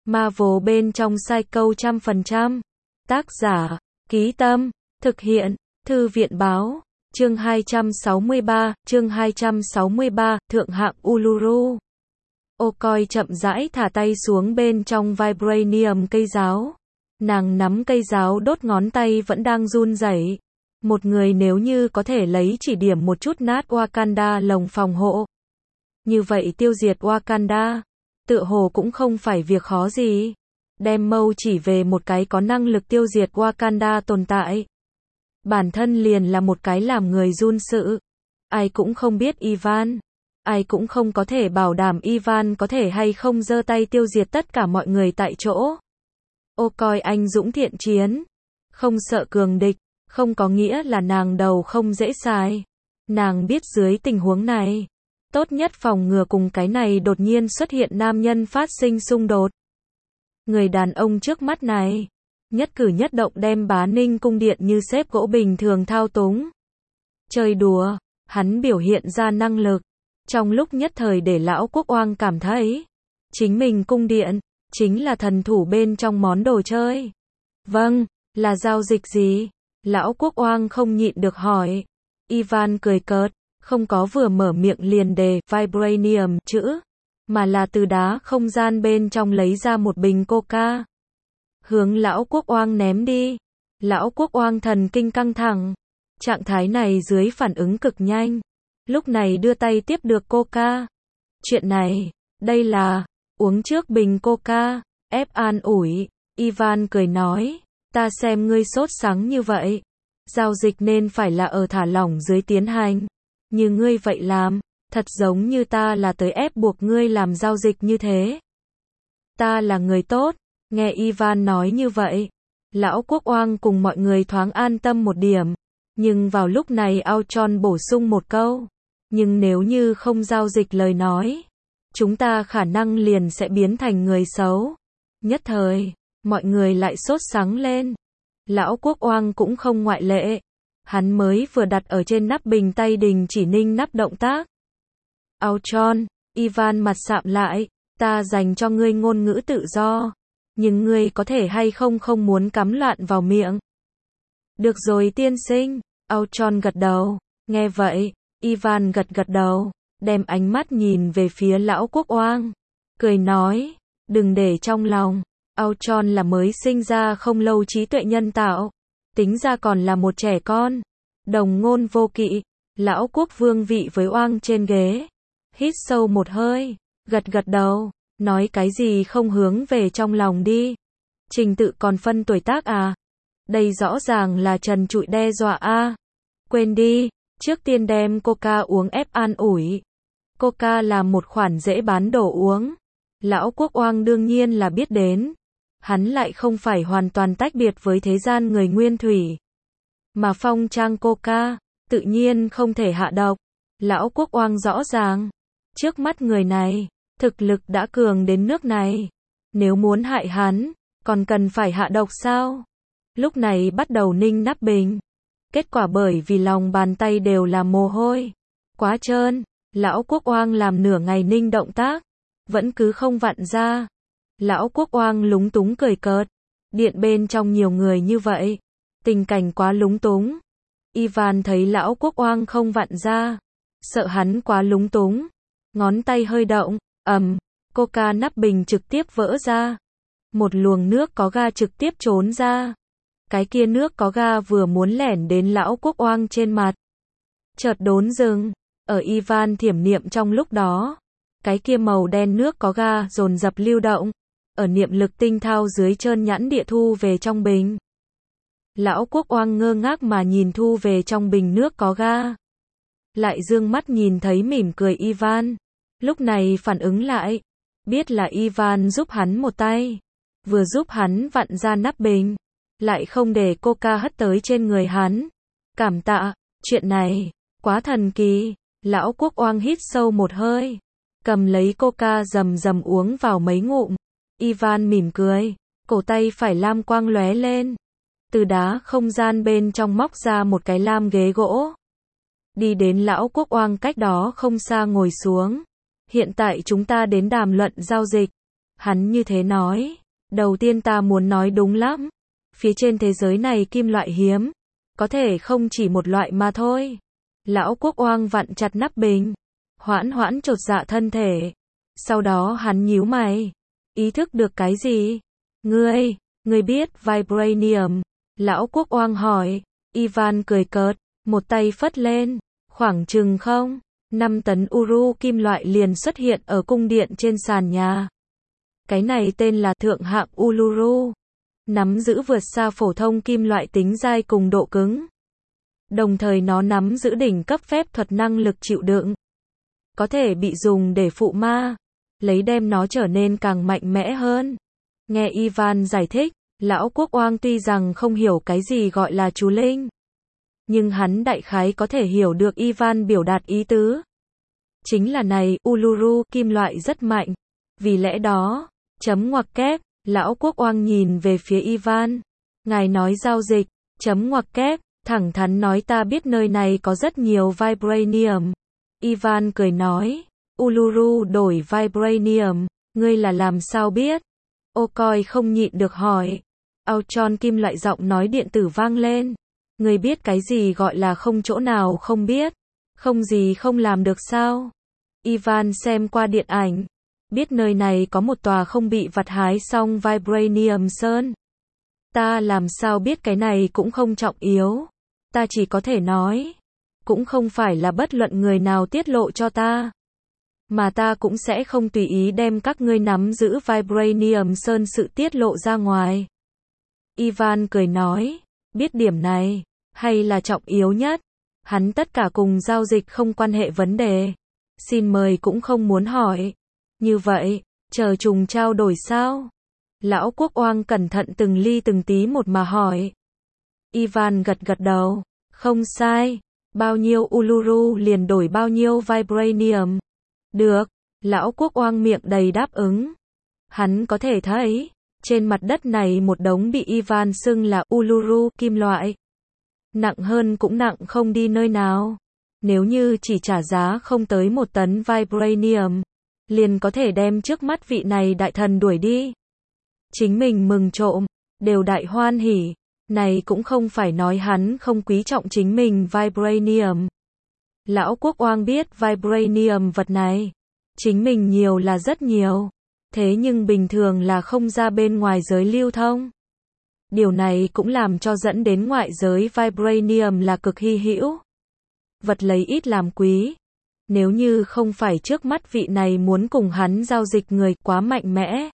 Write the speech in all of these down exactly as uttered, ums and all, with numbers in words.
Marvel bên trong Psycho trăm phần trăm. Tác giả, Ký Tâm, thực hiện, Thư viện Báo, chương hai trăm sáu mươi ba, chương hai trăm sáu mươi ba, thượng hạng Uluru. Okoi chậm rãi thả tay xuống bên trong vibranium cây giáo. Nàng nắm cây giáo đốt ngón tay vẫn đang run rẩy. Một người nếu như có thể lấy chỉ điểm một chút nát Wakanda lồng phòng hộ. Như vậy tiêu diệt Wakanda, tựa hồ cũng không phải việc khó gì. Đem mâu chỉ về một cái có năng lực tiêu diệt Wakanda tồn tại. Bản thân liền là một cái làm người run sợ. Ai cũng không biết Ivan. Ai cũng không có thể bảo đảm Ivan có thể hay không giơ tay tiêu diệt tất cả mọi người tại chỗ. Ô coi anh dũng thiện chiến. Không sợ cường địch. Không có nghĩa là nàng đầu không dễ xài. Nàng biết dưới tình huống này, tốt nhất phòng ngừa cùng cái này đột nhiên xuất hiện nam nhân phát sinh xung đột. Người đàn ông trước mắt này, nhất cử nhất động đem Bá Ninh cung điện như xếp gỗ bình thường thao túng. Chơi đùa, hắn biểu hiện ra năng lực, trong lúc nhất thời để lão quốc oang cảm thấy, chính mình cung điện, chính là thần thủ bên trong món đồ chơi. Vâng, là giao dịch gì? Lão quốc oang không nhịn được hỏi. Ivan cười cợt, không có vừa mở miệng liền đề vibranium chữ, mà là từ đá không gian bên trong lấy ra một bình coca. Hướng lão quốc oang ném đi. Lão quốc oang thần kinh căng thẳng. Trạng thái này dưới phản ứng cực nhanh. Lúc này đưa tay tiếp được coca. Chuyện này, đây là, uống trước bình coca, ép an ủi. Ivan cười nói, ta xem ngươi sốt sắng như vậy. Giao dịch nên phải là ở thả lỏng dưới tiến hành. Như ngươi vậy làm, thật giống như ta là tới ép buộc ngươi làm giao dịch như thế. Ta là người tốt, nghe Ivan nói như vậy. Lão quốc oang cùng mọi người thoáng an tâm một điểm. Nhưng vào lúc này Auchon bổ sung một câu. Nhưng nếu như không giao dịch lời nói, chúng ta khả năng liền sẽ biến thành người xấu. Nhất thời, mọi người lại sốt sắng lên. Lão quốc oang cũng không ngoại lệ. Hắn mới vừa đặt ở trên nắp bình tay đình chỉ ninh nắp động tác. Auchon, Ivan mặt sạm lại, ta dành cho ngươi ngôn ngữ tự do. Nhưng ngươi có thể hay không không muốn cắm loạn vào miệng. Được rồi tiên sinh, Auchon gật đầu. Nghe vậy, Ivan gật gật đầu, đem ánh mắt nhìn về phía lão quốc oang. Cười nói, đừng để trong lòng. Auchon là mới sinh ra không lâu trí tuệ nhân tạo. Tính ra còn là một trẻ con. Đồng ngôn vô kỵ. Lão quốc vương vị với oang trên ghế. Hít sâu một hơi. Gật gật đầu. Nói cái gì không hướng về trong lòng đi. Trình tự còn phân tuổi tác à? Đây rõ ràng là trần trụi đe dọa a. À. Quên đi. Trước tiên đem coca uống ép an ủi. Coca là một khoản dễ bán đồ uống. Lão quốc oang đương nhiên là biết đến. Hắn lại không phải hoàn toàn tách biệt với thế gian người nguyên thủy. Mà phong trang coca, tự nhiên không thể hạ độc. Lão quốc oang rõ ràng. Trước mắt người này, thực lực đã cường đến nước này. Nếu muốn hại hắn, còn cần phải hạ độc sao? Lúc này bắt đầu ninh nắp bình. Kết quả bởi vì lòng bàn tay đều là mồ hôi. Quá trơn, lão quốc oang làm nửa ngày ninh động tác. Vẫn cứ không vặn ra. Lão quốc oang lúng túng cười cợt. Điện bên trong nhiều người như vậy. Tình cảnh quá lúng túng. Ivan thấy lão quốc oang không vặn ra. Sợ hắn quá lúng túng. Ngón tay hơi động. Ầm. Coca nắp bình trực tiếp vỡ ra. Một luồng nước có ga trực tiếp trốn ra. Cái kia nước có ga vừa muốn lẻn đến lão quốc oang trên mặt. Chợt đốn dừng. Ở Ivan thiểm niệm trong lúc đó. Cái kia màu đen nước có ga dồn dập lưu động. Ở niệm lực tinh thao dưới trơn nhẵn địa thu về trong bình. Lão quốc oang ngơ ngác mà nhìn thu về trong bình nước có ga. Lại dương mắt nhìn thấy mỉm cười Ivan. Lúc này phản ứng lại. Biết là Ivan giúp hắn một tay. Vừa giúp hắn vặn ra nắp bình. Lại không để coca hất tới trên người hắn. Cảm tạ, chuyện này, quá thần kỳ. Lão quốc oang hít sâu một hơi. Cầm lấy coca rầm rầm uống vào mấy ngụm. Ivan mỉm cười, cổ tay phải lam quang lóe lên. Từ đá không gian bên trong móc ra một cái lam ghế gỗ. Đi đến lão quốc oang cách đó không xa ngồi xuống. Hiện tại chúng ta đến đàm luận giao dịch. Hắn như thế nói. Đầu tiên ta muốn nói đúng lắm. Phía trên thế giới này kim loại hiếm. Có thể không chỉ một loại mà thôi. Lão Quốc Oang vặn chặt nắp bình. Hoãn hoãn chột dạ thân thể. Sau đó hắn nhíu mày. Ý thức được cái gì? Ngươi, ngươi biết vibranium. Lão Quốc Oang hỏi. Ivan cười cợt. Một tay phất lên. Khoảng chừng không. Năm tấn uru kim loại liền xuất hiện ở cung điện trên sàn nhà. Cái này tên là thượng hạng Uluru. Nắm giữ vượt xa phổ thông kim loại tính dai cùng độ cứng. Đồng thời nó nắm giữ đỉnh cấp phép thuật năng lực chịu đựng. Có thể bị dùng để phụ ma. Lấy đem nó trở nên càng mạnh mẽ hơn. Nghe Ivan giải thích, Lão Quốc Oang tuy rằng không hiểu cái gì gọi là chú linh. Nhưng hắn đại khái có thể hiểu được Ivan biểu đạt ý tứ. Chính là này, Uluru kim loại rất mạnh. Vì lẽ đó, chấm ngoặc kép, Lão Quốc Oang nhìn về phía Ivan. Ngài nói giao dịch, chấm ngoặc kép, thẳng thắn nói ta biết nơi này có rất nhiều vibranium. Ivan cười nói, Uluru đổi vibranium, ngươi là làm sao biết? Ô coi không nhịn được hỏi. Auchon kim loại giọng nói điện tử vang lên. Ngươi biết cái gì gọi là không chỗ nào không biết? Không gì không làm được sao? Ivan xem qua điện ảnh. Biết nơi này có một tòa không bị vặt hái xong vibranium sơn. Ta làm sao biết cái này cũng không trọng yếu. Ta chỉ có thể nói. Cũng không phải là bất luận người nào tiết lộ cho ta. Mà ta cũng sẽ không tùy ý đem các ngươi nắm giữ vibranium sơn sự tiết lộ ra ngoài. Ivan cười nói. Biết điểm này. Hay là trọng yếu nhất. Hắn tất cả cùng giao dịch không quan hệ vấn đề. Xin mời cũng không muốn hỏi. Như vậy, chờ trùng trao đổi sao? Lão Quốc Oang cẩn thận từng ly từng tí một mà hỏi. Ivan gật gật đầu. Không sai. Bao nhiêu Uluru liền đổi bao nhiêu vibranium. Được. Lão Quốc Oang miệng đầy đáp ứng. Hắn có thể thấy, trên mặt đất này một đống bị Ivan xưng là Uluru kim loại. Nặng hơn cũng nặng không đi nơi nào. Nếu như chỉ trả giá không tới một tấn vibranium, liền có thể đem trước mắt vị này đại thần đuổi đi. Chính mình mừng trộm, đều đại hoan hỉ. Này cũng không phải nói hắn không quý trọng chính mình vibranium. Lão Quốc Oang biết vibranium vật này. Chính mình nhiều là rất nhiều. Thế nhưng bình thường là không ra bên ngoài giới lưu thông. Điều này cũng làm cho dẫn đến ngoại giới vibranium là cực hy hữu. Vật lấy ít làm quý. Nếu như không phải trước mắt vị này muốn cùng hắn giao dịch người quá mạnh mẽ.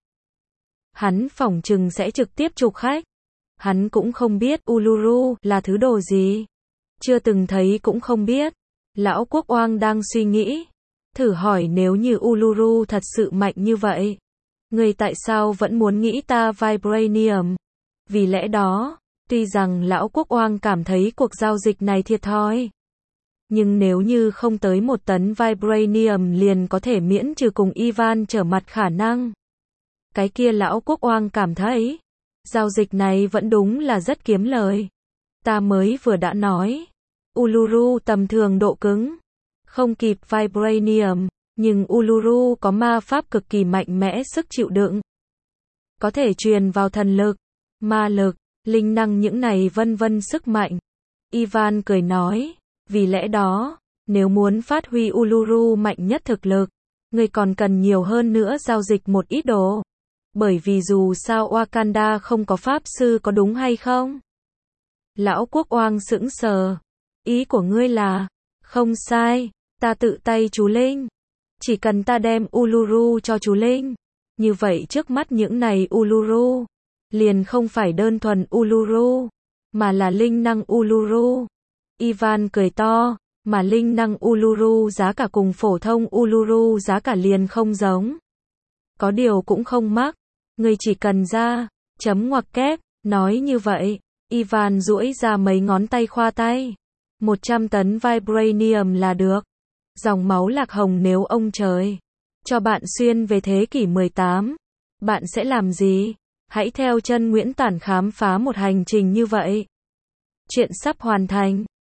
Hắn phỏng chừng sẽ trực tiếp chụp khách. Hắn cũng không biết Uluru là thứ đồ gì. Chưa từng thấy cũng không biết. Lão Quốc Oang đang suy nghĩ. Thử hỏi nếu như Uluru thật sự mạnh như vậy. Người tại sao vẫn muốn nghĩ ta vibranium? Vì lẽ đó, tuy rằng Lão Quốc Oang cảm thấy cuộc giao dịch này thiệt thòi. Nhưng nếu như không tới một tấn vibranium liền có thể miễn trừ cùng Ivan trở mặt khả năng. Cái kia Lão Quốc Oang cảm thấy, giao dịch này vẫn đúng là rất kiếm lời. Ta mới vừa đã nói, Uluru tầm thường độ cứng, không kịp vibranium, nhưng Uluru có ma pháp cực kỳ mạnh mẽ sức chịu đựng. Có thể truyền vào thần lực, ma lực, linh năng những này vân vân sức mạnh. Ivan cười nói, vì lẽ đó, nếu muốn phát huy Uluru mạnh nhất thực lực, người còn cần nhiều hơn nữa giao dịch một ít đồ. Bởi vì dù sao Wakanda không có pháp sư có đúng hay không? Lão Quốc Oang sững sờ. Ý của ngươi là, không sai, ta tự tay chú Linh. Chỉ cần ta đem Uluru cho chú Linh. Như vậy trước mắt những này Uluru, liền không phải đơn thuần Uluru, mà là linh năng Uluru. Ivan cười to, mà linh năng Uluru giá cả cùng phổ thông Uluru giá cả liền không giống. Có điều cũng không mắc, người chỉ cần ra, chấm ngoặc kép, nói như vậy, Ivan duỗi ra mấy ngón tay khoa tay. một trăm tấn vibranium là được. Dòng máu lạc hồng nếu ông trời cho bạn xuyên về thế kỷ mười tám, bạn sẽ làm gì? Hãy theo chân Nguyễn Tản khám phá một hành trình như vậy. Chuyện sắp hoàn thành.